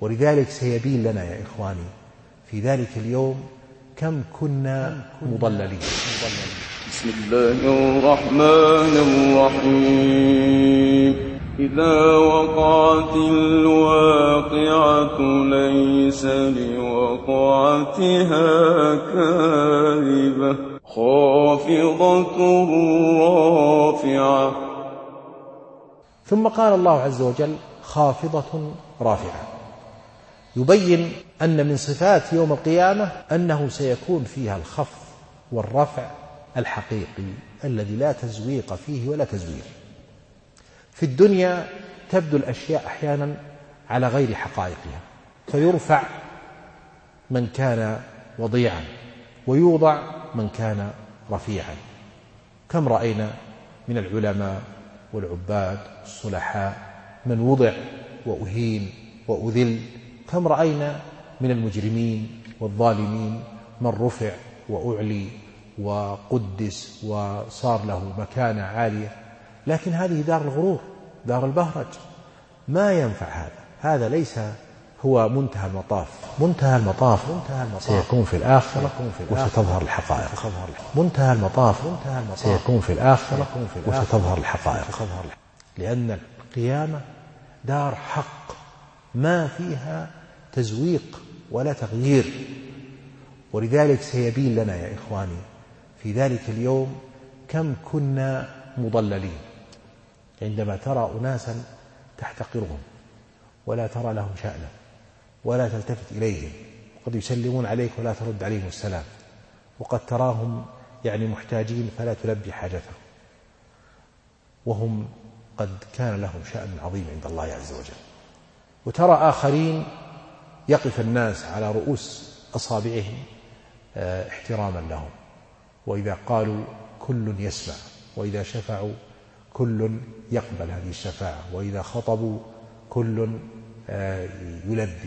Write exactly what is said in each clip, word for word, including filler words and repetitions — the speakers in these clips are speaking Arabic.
ولذلك سيبين لنا يا إخواني في ذلك اليوم كم كنا مضللين. بسم الله الرحمن الرحيم. إذا وقعت الواقعة ليس لوقعتها كاذبة خافضة رافعة. ثم قال الله عز وجل خافضة رافعة، يبين أن من صفات يوم القيامة أنه سيكون فيها الخفض والرفع الحقيقي الذي لا تزويق فيه ولا تزوير. في الدنيا تبدو الأشياء أحيانا على غير حقائقها، فيرفع من كان وضيعا ويوضع من كان رفيعا. كم رأينا من العلماء والعباد الصلحاء من وضع وأهين وأذل، كم رأينا من المجرمين والظالمين من رفع وأعلي وقدس وصار له مكانة عالية. لكن هذه دار الغرور، دار البهرج، ما ينفع هذا. هذا ليس هو منتهى المطاف. منتهى المطاف, منتهى المطاف سيكون في الآخرة وستظهر الحقائق. منتهى المطاف سيكون في الآخرة وستظهر الحقائق، لأن القيامة دار حق ما فيها تزويق ولا تغيير. ولذلك سيبين لنا يا إخواني في ذلك اليوم كم كنا مضللين. عندما ترى أناسا تحتقرهم ولا ترى لهم شأنا ولا تلتفت إليهم، وقد يسلمون عليك ولا ترد عليهم السلام، وقد تراهم يعني محتاجين فلا تلبي حاجتهم، وهم قد كان لهم شأن عظيم عند الله عز وجل. وترى آخرين يقف الناس على رؤوس أصابعهم احتراما لهم، وإذا قالوا كل يسمع، وإذا شفعوا كل يقبل هذه الشفاعة، وإذا خطبوا كل يلبي.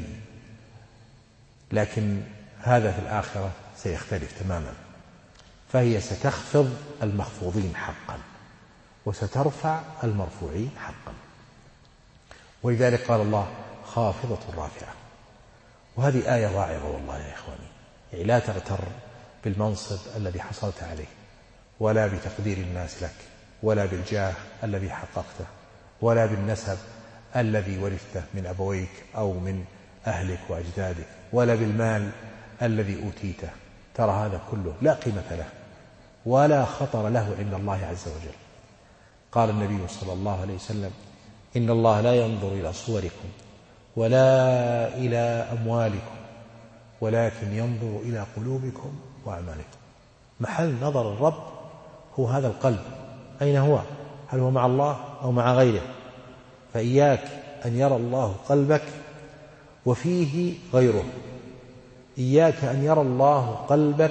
لكن هذا في الآخرة سيختلف تماما، فهي ستخفض المخفوضين حقا وسترفع المرفوعين حقا. ولذلك قال الله خافضة رافعة. وهذه آية واعظة والله يا إخواني. يعني لا تغتر بالمنصب الذي حصلت عليه، ولا بتقدير الناس لك، ولا بالجاه الذي حققته، ولا بالنسب الذي ورثته من أبويك أو من أهلك وأجدادك، ولا بالمال الذي أوتيته. ترى هذا كله لا قيمة له ولا خطر له عند الله عز وجل. قال النبي صلى الله عليه وسلم إن الله لا ينظر إلى صوركم ولا إلى أموالكم ولكن ينظر إلى قلوبكم وأعمالكم. محل نظر الرب هو هذا القلب، أين هو؟ هل هو مع الله أو مع غيره؟ فإياك أن يرى الله قلبك وفيه غيره، إياك أن يرى الله قلبك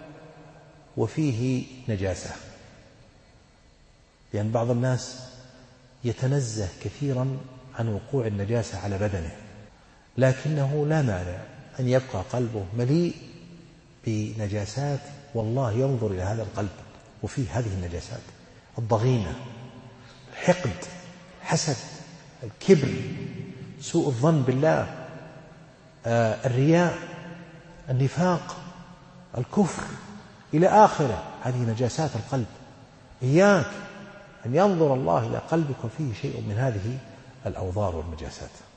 وفيه نجاسة. لأن بعض الناس يتنزه كثيرا عن وقوع النجاسة على بدنه، لكنه لا مانع أن يبقى قلبه مليء بنجاسات، والله ينظر إلى هذا القلب وفيه هذه النجاسات: الضغينة، الحقد، الحسد، الكبر، سوء الظن بالله، آه الرياء، النفاق، الكفر، إلى آخره. هذه نجاسات القلب. إياك أن ينظر الله إلى قلبك وفيه شيء من هذه الأوضار والنجاسات.